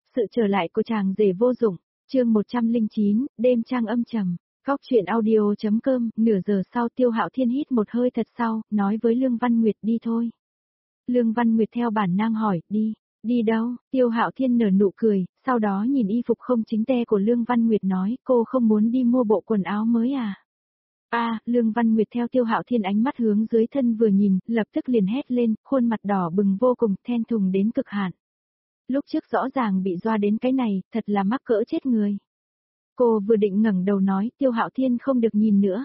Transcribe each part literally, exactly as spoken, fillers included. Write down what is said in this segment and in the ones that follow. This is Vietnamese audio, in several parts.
Sự trở lại của chàng rể vô dụng, chương một trăm lẻ chín, đêm trăng âm trầm. Góc truyện audio.com, nửa giờ sau Tiêu Hạo Thiên hít một hơi thật sau, nói với Lương Văn Nguyệt đi thôi. Lương Văn Nguyệt theo bản năng hỏi, đi, đi đâu? Tiêu Hạo Thiên nở nụ cười, sau đó nhìn y phục không chính tê của Lương Văn Nguyệt nói, cô không muốn đi mua bộ quần áo mới à? À, Lương Văn Nguyệt theo Tiêu Hạo Thiên ánh mắt hướng dưới thân vừa nhìn, lập tức liền hét lên, khuôn mặt đỏ bừng vô cùng, thẹn thùng đến cực hạn. Lúc trước rõ ràng bị doa đến cái này, thật là mắc cỡ chết người. Cô vừa định ngẩng đầu nói, Tiêu Hạo Thiên không được nhìn nữa.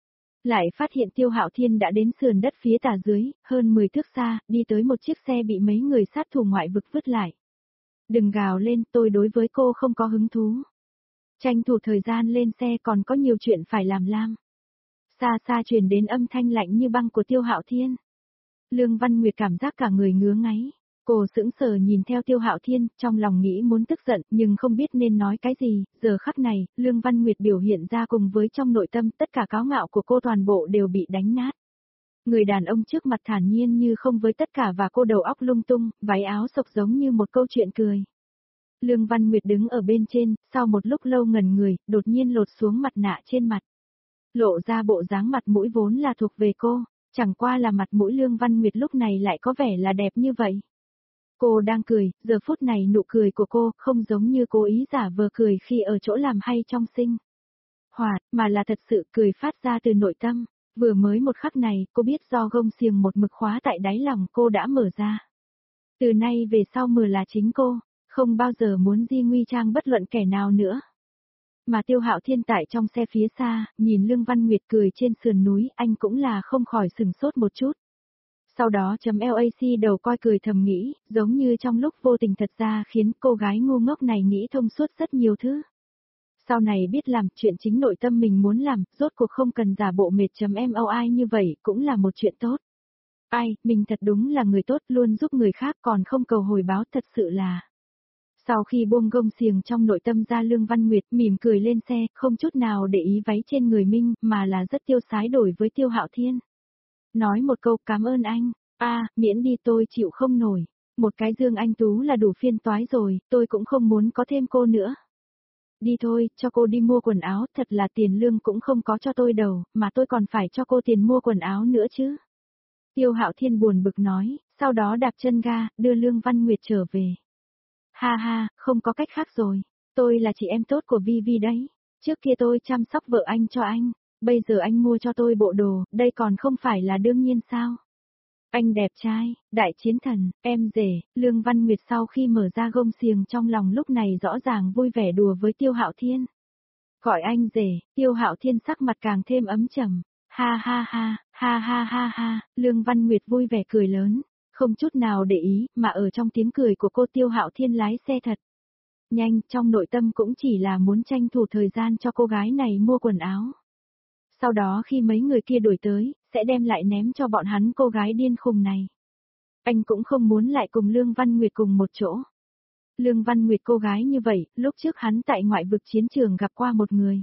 Lại phát hiện Tiêu Hạo Thiên đã đến sườn đất phía tả dưới, hơn mười thước xa, đi tới một chiếc xe bị mấy người sát thủ ngoại vực vứt lại. Đừng gào lên, tôi đối với cô không có hứng thú. Tranh thủ thời gian lên xe còn có nhiều chuyện phải làm lam. Xa xa truyền đến âm thanh lạnh như băng của Tiêu Hạo Thiên. Lương Văn Nguyệt cảm giác cả người ngứa ngáy. Cô sững sờ nhìn theo Tiêu Hạo Thiên, trong lòng nghĩ muốn tức giận, nhưng không biết nên nói cái gì, giờ khắc này, Lương Văn Nguyệt biểu hiện ra cùng với trong nội tâm, tất cả cáo ngạo của cô toàn bộ đều bị đánh nát. Người đàn ông trước mặt thản nhiên như không với tất cả và cô đầu óc lung tung, váy áo sộc giống như một câu chuyện cười. Lương Văn Nguyệt đứng ở bên trên, sau một lúc lâu ngẩn người, đột nhiên lột xuống mặt nạ trên mặt. Lộ ra bộ dáng mặt mũi vốn là thuộc về cô, chẳng qua là mặt mũi Lương Văn Nguyệt lúc này lại có vẻ là đẹp như vậy. Cô đang cười, giờ phút này nụ cười của cô không giống như cố ý giả vờ cười khi ở chỗ làm hay trong sinh hoạt, mà là thật sự cười phát ra từ nội tâm. Vừa mới một khắc này, cô biết do gông xiềng một mực khóa tại đáy lòng cô đã mở ra. Từ nay về sau mờ là chính cô, không bao giờ muốn di nguy trang bất luận kẻ nào nữa. Mà Tiêu Hạo Thiên tại trong xe phía xa, nhìn Lương Văn Nguyệt cười trên sườn núi, anh cũng là không khỏi sừng sốt một chút. Sau đó chấm LAC đầu coi cười thầm nghĩ, giống như trong lúc vô tình thật ra khiến cô gái ngu ngốc này nghĩ thông suốt rất nhiều thứ. Sau này biết làm chuyện chính nội tâm mình muốn làm, rốt cuộc không cần giả bộ mệt chấm moi như vậy cũng là một chuyện tốt. Ai, mình thật đúng là người tốt luôn giúp người khác còn không cầu hồi báo thật sự là. Sau khi buông gông xiềng trong nội tâm ra Lương Văn Nguyệt mỉm cười lên xe, không chút nào để ý váy trên người Minh, mà là rất tiêu sái đổi với Tiêu Hạo Thiên. Nói một câu cảm ơn anh, a à, miễn đi tôi chịu không nổi, một cái Dương Anh Tú là đủ phiên toái rồi, tôi cũng không muốn có thêm cô nữa. Đi thôi, cho cô đi mua quần áo, thật là tiền lương cũng không có cho tôi đâu, mà tôi còn phải cho cô tiền mua quần áo nữa chứ. Tiêu Hạo Thiên buồn bực nói, sau đó đạp chân ga, đưa Lương Văn Nguyệt trở về. Ha ha, không có cách khác rồi, tôi là chị em tốt của Vi Vi đấy, trước kia tôi chăm sóc vợ anh cho anh. Bây giờ anh mua cho tôi bộ đồ, đây còn không phải là đương nhiên sao? Anh đẹp trai, đại chiến thần, em rể, Lương Văn Nguyệt sau khi mở ra gông xiềng trong lòng lúc này rõ ràng vui vẻ đùa với Tiêu Hạo Thiên. Gọi anh rể, Tiêu Hạo Thiên sắc mặt càng thêm ấm trầm. Ha ha ha, ha ha ha ha, Lương Văn Nguyệt vui vẻ cười lớn, không chút nào để ý, mà ở trong tiếng cười của cô Tiêu Hạo Thiên lái xe thật nhanh, trong nội tâm cũng chỉ là muốn tranh thủ thời gian cho cô gái này mua quần áo. Sau đó khi mấy người kia đuổi tới, sẽ đem lại ném cho bọn hắn cô gái điên khùng này. Anh cũng không muốn lại cùng Lương Văn Nguyệt cùng một chỗ. Lương Văn Nguyệt cô gái như vậy, lúc trước hắn tại ngoại vực chiến trường gặp qua một người.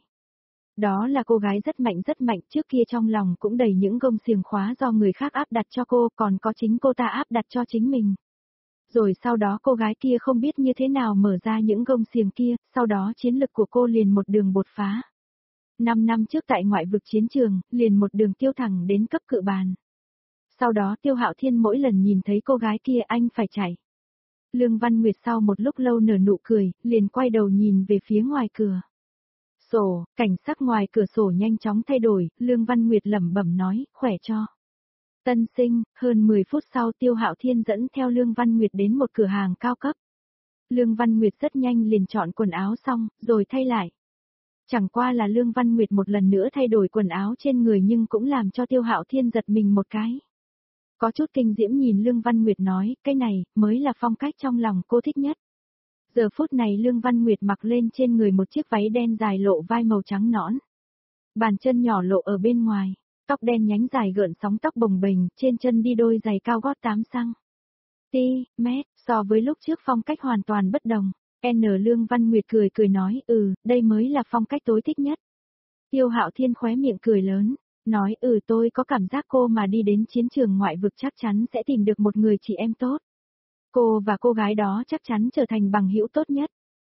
Đó là cô gái rất mạnh rất mạnh, trước kia trong lòng cũng đầy những gông xiềng khóa do người khác áp đặt cho cô, còn có chính cô ta áp đặt cho chính mình. Rồi sau đó cô gái kia không biết như thế nào mở ra những gông xiềng kia, sau đó chiến lực của cô liền một đường bột phá. Năm năm trước tại ngoại vực chiến trường, liền một đường tiêu thẳng đến cấp cự bàn. Sau đó Tiêu Hạo Thiên mỗi lần nhìn thấy cô gái kia anh phải chạy. Lương Văn Nguyệt sau một lúc lâu nở nụ cười, liền quay đầu nhìn về phía ngoài cửa sổ, cảnh sắc ngoài cửa sổ nhanh chóng thay đổi, Lương Văn Nguyệt lẩm bẩm nói, khỏe cho. Tân sinh, hơn mười phút sau Tiêu Hạo Thiên dẫn theo Lương Văn Nguyệt đến một cửa hàng cao cấp. Lương Văn Nguyệt rất nhanh liền chọn quần áo xong, rồi thay lại. Chẳng qua là Lương Văn Nguyệt một lần nữa thay đổi quần áo trên người nhưng cũng làm cho Tiêu Hạo Thiên giật mình một cái. Có chút kinh diễm nhìn Lương Văn Nguyệt nói, cái này, mới là phong cách trong lòng cô thích nhất. Giờ phút này Lương Văn Nguyệt mặc lên trên người một chiếc váy đen dài lộ vai màu trắng nõn. Bàn chân nhỏ lộ ở bên ngoài, tóc đen nhánh dài gợn sóng tóc bồng bềnh, trên chân đi đôi giày cao gót tám xăng ti mét, so với lúc trước phong cách hoàn toàn bất đồng. N Lương Văn Nguyệt cười cười nói, ừ, đây mới là phong cách tôi thích nhất. Tiêu Hạo Thiên khóe miệng cười lớn, nói ừ tôi có cảm giác cô mà đi đến chiến trường ngoại vực chắc chắn sẽ tìm được một người chị em tốt. Cô và cô gái đó chắc chắn trở thành bằng hữu tốt nhất.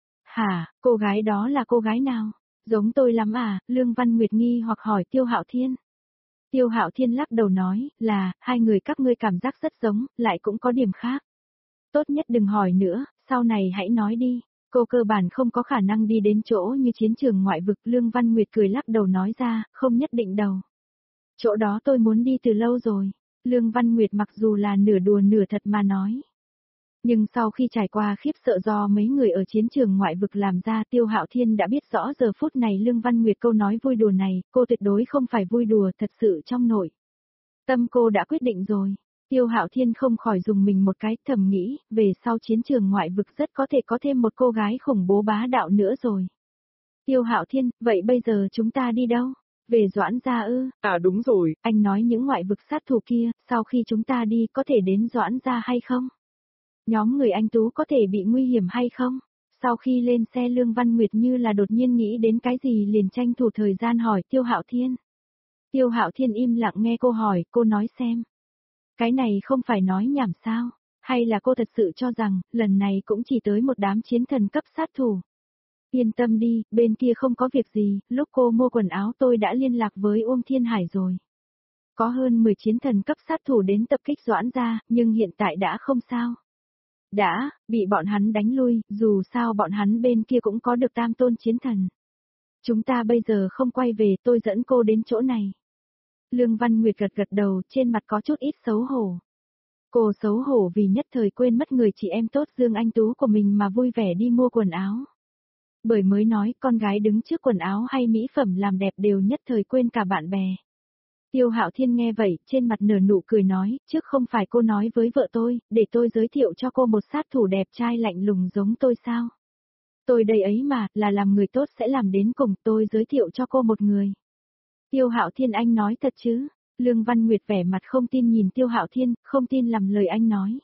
Hả, cô gái đó là cô gái nào? Giống tôi lắm à, Lương Văn Nguyệt nghi hoặc hỏi Tiêu Hạo Thiên. Tiêu Hạo Thiên lắc đầu nói, là, hai người các ngươi cảm giác rất giống, lại cũng có điểm khác. Tốt nhất đừng hỏi nữa, sau này hãy nói đi. Cô cơ bản không có khả năng đi đến chỗ như chiến trường ngoại vực. Lương Văn Nguyệt cười lắc đầu nói ra, không nhất định đâu. Chỗ đó tôi muốn đi từ lâu rồi. Lương Văn Nguyệt mặc dù là nửa đùa nửa thật mà nói. Nhưng sau khi trải qua khiếp sợ do mấy người ở chiến trường ngoại vực làm ra, Tiêu Hạo Thiên đã biết rõ giờ phút này Lương Văn Nguyệt câu nói vui đùa này, cô tuyệt đối không phải vui đùa, thật sự trong nội tâm cô đã quyết định rồi. Tiêu Hạo Thiên không khỏi dùng mình một cái, thầm nghĩ, về sau chiến trường ngoại vực rất có thể có thêm một cô gái khủng bố bá đạo nữa rồi. Tiêu Hạo Thiên, vậy bây giờ chúng ta đi đâu? Về Doãn gia ư? À đúng rồi, anh nói những ngoại vực sát thủ kia, sau khi chúng ta đi có thể đến Doãn gia hay không? Nhóm người anh Tú có thể bị nguy hiểm hay không? Sau khi lên xe Lương Văn Nguyệt như là đột nhiên nghĩ đến cái gì liền tranh thủ thời gian hỏi Tiêu Hạo Thiên. Tiêu Hạo Thiên im lặng nghe cô hỏi, cô nói xem. Cái này không phải nói nhảm sao? Hay là cô thật sự cho rằng, lần này cũng chỉ tới một đám chiến thần cấp sát thủ? Yên tâm đi, bên kia không có việc gì, lúc cô mua quần áo tôi đã liên lạc với Uông Thiên Hải rồi. Có hơn mười chiến thần cấp sát thủ đến tập kích Doãn gia, nhưng hiện tại đã không sao. Đã, bị bọn hắn đánh lui, dù sao bọn hắn bên kia cũng có được tam tôn chiến thần. Chúng ta bây giờ không quay về, tôi dẫn cô đến chỗ này. Lương Văn Nguyệt gật gật đầu, trên mặt có chút ít xấu hổ. Cô xấu hổ vì nhất thời quên mất người chị em tốt Dương Anh Tú của mình mà vui vẻ đi mua quần áo. Bởi mới nói con gái đứng trước quần áo hay mỹ phẩm làm đẹp đều nhất thời quên cả bạn bè. Tiêu Hạo Thiên nghe vậy, trên mặt nở nụ cười nói, trước không phải cô nói với vợ tôi, để tôi giới thiệu cho cô một sát thủ đẹp trai lạnh lùng giống tôi sao? Tôi đây ấy mà, là làm người tốt sẽ làm đến cùng, tôi giới thiệu cho cô một người. Tiêu Hạo Thiên, anh nói thật chứ? Lương Văn Nguyệt vẻ mặt không tin nhìn Tiêu Hạo Thiên, không tin làm lời anh nói.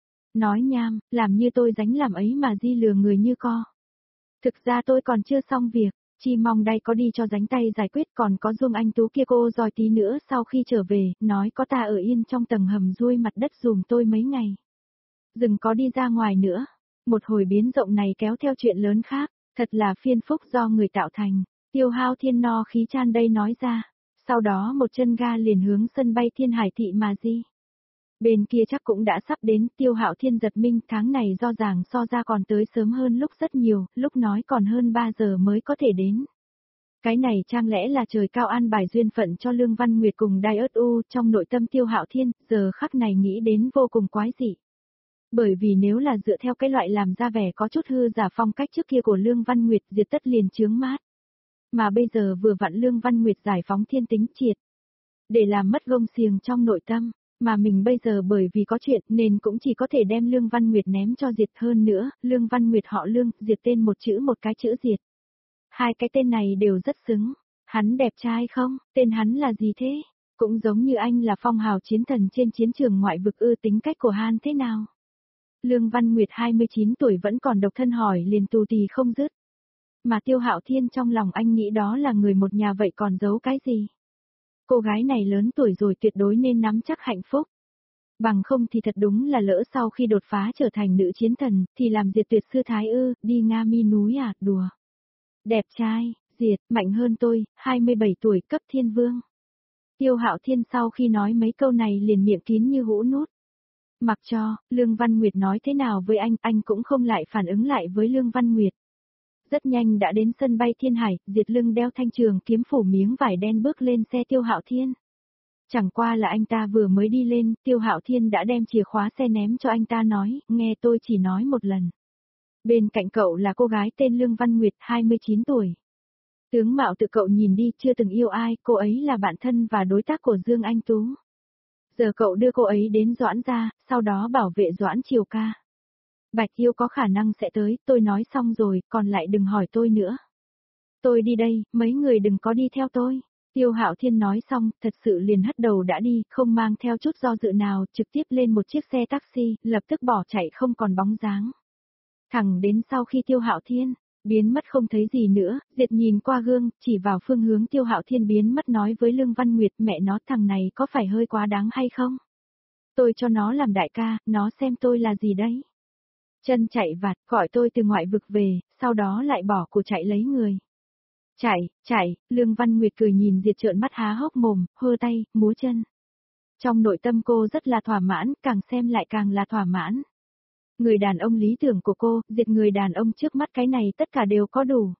Nói nham, làm như tôi dánh làm ấy mà di lừa người như co. Thực ra tôi còn chưa xong việc. Chi mong đây có đi cho dánh tay giải quyết, còn có Dung Anh Tú kia cô dòi tí nữa sau khi trở về, nói có ta ở yên trong tầng hầm ruôi mặt đất dùm tôi mấy ngày. Đừng có đi ra ngoài nữa. Một hồi biến rộng này kéo theo chuyện lớn khác, thật là phiền phức do người tạo thành. Tiêu Hạo Thiên no khí chan đây nói ra. Sau đó một chân ga liền hướng sân bay Thiên Hải Thị mà đi. Bên kia chắc cũng đã sắp đến, Tiêu Hạo Thiên giật mình, tháng này do ràng so ra còn tới sớm hơn lúc rất nhiều, lúc nói còn hơn ba giờ mới có thể đến. Cái này chẳng lẽ là trời cao an bài duyên phận cho Lương Văn Nguyệt cùng Đai ớt u, trong nội tâm Tiêu Hạo Thiên, giờ khắc này nghĩ đến vô cùng quái dị. Bởi vì nếu là dựa theo cái loại làm ra vẻ có chút hư giả phong cách trước kia của Lương Văn Nguyệt, diệt tất liền chướng mát. Mà bây giờ vừa vặn Lương Văn Nguyệt giải phóng thiên tính triệt. Để làm mất gông xiềng trong nội tâm. Mà mình bây giờ bởi vì có chuyện nên cũng chỉ có thể đem Lương Văn Nguyệt ném cho diệt, hơn nữa, Lương Văn Nguyệt họ Lương, diệt tên một chữ một cái chữ diệt. Hai cái tên này đều rất xứng. Hắn đẹp trai không? Tên hắn là gì thế? Cũng giống như anh là phong hào chiến thần trên chiến trường ngoại vực ư, tính cách của Han thế nào? Lương Văn Nguyệt hai mươi chín tuổi vẫn còn độc thân hỏi liền tù tì không dứt. Mà Tiêu Hạo Thiên trong lòng anh nghĩ đó là người một nhà vậy còn giấu cái gì? Cô gái này lớn tuổi rồi tuyệt đối nên nắm chắc hạnh phúc. Bằng không thì thật đúng là lỡ sau khi đột phá trở thành nữ chiến thần, thì làm diệt tuyệt sư thái ư, đi Nga Mi núi à, đùa. Đẹp trai, diệt, mạnh hơn tôi, hai mươi bảy tuổi, cấp thiên vương. Tiêu Hạo Thiên sau khi nói mấy câu này liền miệng kín như hũ nút. Mặc cho, Lương Văn Nguyệt nói thế nào với anh, anh cũng không lại phản ứng lại với Lương Văn Nguyệt. Rất nhanh đã đến sân bay Thiên Hải, Diệt lưng đeo thanh trường kiếm phủ miếng vải đen bước lên xe Tiêu Hạo Thiên. Chẳng qua là anh ta vừa mới đi lên, Tiêu Hạo Thiên đã đem chìa khóa xe ném cho anh ta nói, nghe tôi chỉ nói một lần. Bên cạnh cậu là cô gái tên Lương Văn Nguyệt, hai mươi chín tuổi. Tướng mạo tự cậu nhìn đi, chưa từng yêu ai, cô ấy là bạn thân và đối tác của Dương Anh Tú. Giờ cậu đưa cô ấy đến Doãn gia, sau đó bảo vệ Doãn Triều ca. Bạch Yêu có khả năng sẽ tới, tôi nói xong rồi, còn lại đừng hỏi tôi nữa. Tôi đi đây, mấy người đừng có đi theo tôi. Tiêu Hạo Thiên nói xong, thật sự liền hất đầu đã đi, không mang theo chút do dự nào, trực tiếp lên một chiếc xe taxi, lập tức bỏ chạy không còn bóng dáng. Thẳng đến sau khi Tiêu Hạo Thiên biến mất không thấy gì nữa, Diệt nhìn qua gương, chỉ vào phương hướng Tiêu Hạo Thiên biến mất nói với Lương Văn Nguyệt, mẹ nó thằng này có phải hơi quá đáng hay không? Tôi cho nó làm đại ca, nó xem tôi là gì đấy. Chân chạy vặt, gọi tôi từ ngoại vực về, sau đó lại bỏ của chạy lấy người. Chạy, chạy, Lương Văn Nguyệt cười nhìn Diệt trợn mắt há hốc mồm, hơ tay, múa chân. Trong nội tâm cô rất là thỏa mãn, càng xem lại càng là thỏa mãn. Người đàn ông lý tưởng của cô, Diệt người đàn ông trước mắt cái này tất cả đều có đủ.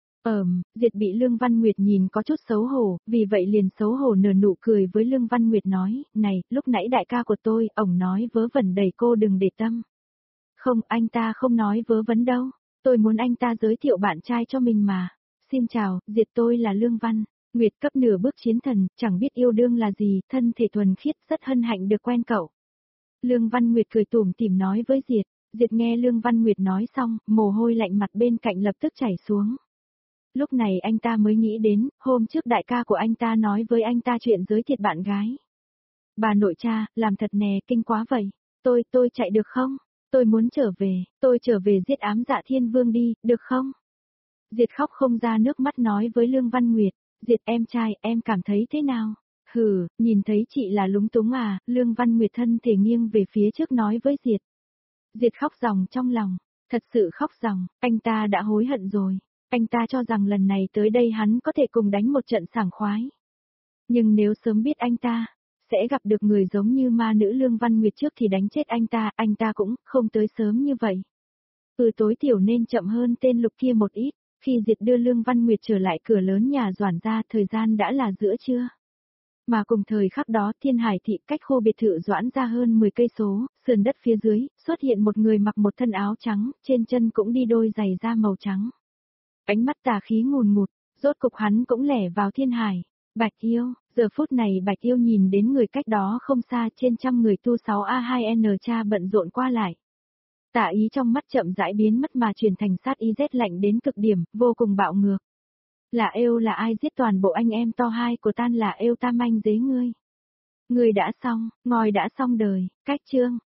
Ờm, Diệt bị Lương Văn Nguyệt nhìn có chút xấu hổ, vì vậy liền xấu hổ nở nụ cười với Lương Văn Nguyệt nói, này, lúc nãy đại ca của tôi, ổng nói vớ vẩn đẩy cô đừng để tâm. Không, anh ta không nói vớ vẩn đâu, tôi muốn anh ta giới thiệu bạn trai cho mình mà. Xin chào, Diệt tôi là Lương Văn Nguyệt cấp nửa bước chiến thần, chẳng biết yêu đương là gì, thân thể thuần khiết rất hân hạnh được quen cậu. Lương Văn Nguyệt cười tủm tỉm nói với Diệt, Diệt nghe Lương Văn Nguyệt nói xong, mồ hôi lạnh mặt bên cạnh lập tức chảy xuống. Lúc này anh ta mới nghĩ đến, hôm trước đại ca của anh ta nói với anh ta chuyện giới thiệu bạn gái. Bà nội cha, làm thật nè, kinh quá vậy. Tôi, tôi chạy được không? Tôi muốn trở về, tôi trở về giết ám dạ thiên vương đi, được không? Diệt khóc không ra nước mắt nói với Lương Văn Nguyệt, Diệt em trai, em cảm thấy thế nào? Hừ, nhìn thấy chị là lúng túng à, Lương Văn Nguyệt thân thể nghiêng về phía trước nói với Diệt. Diệt khóc ròng trong lòng, thật sự khóc ròng, anh ta đã hối hận rồi. Anh ta cho rằng lần này tới đây hắn có thể cùng đánh một trận sảng khoái. Nhưng nếu sớm biết anh ta sẽ gặp được người giống như ma nữ Lương Văn Nguyệt trước thì đánh chết anh ta, anh ta cũng không tới sớm như vậy. Ừ, tối thiểu nên chậm hơn tên Lục kia một ít. Khi Diệt đưa Lương Văn Nguyệt trở lại cửa lớn nhà Doãn gia, thời gian đã là giữa trưa. Mà cùng thời khắc đó, Thiên Hải thị cách khu biệt thự Doãn gia hơn mười cây số, sườn đất phía dưới, xuất hiện một người mặc một thân áo trắng, trên chân cũng đi đôi giày da màu trắng. Ánh mắt tà khí ngùn ngụt, rốt cục hắn cũng lẻ vào Thiên Hải. Bạch Yêu, giờ phút này Bạch Yêu nhìn đến người cách đó không xa, trên trăm người tu sáu A hai N cha bận rộn qua lại. Tà ý trong mắt chậm rãi biến mất mà chuyển thành sát ý rét lạnh đến cực điểm, vô cùng bạo ngược. Là Êu là ai giết toàn bộ anh em to hai của tan là Êu tam anh dế ngươi. Ngươi đã xong, ngòi đã xong đời, cách chương.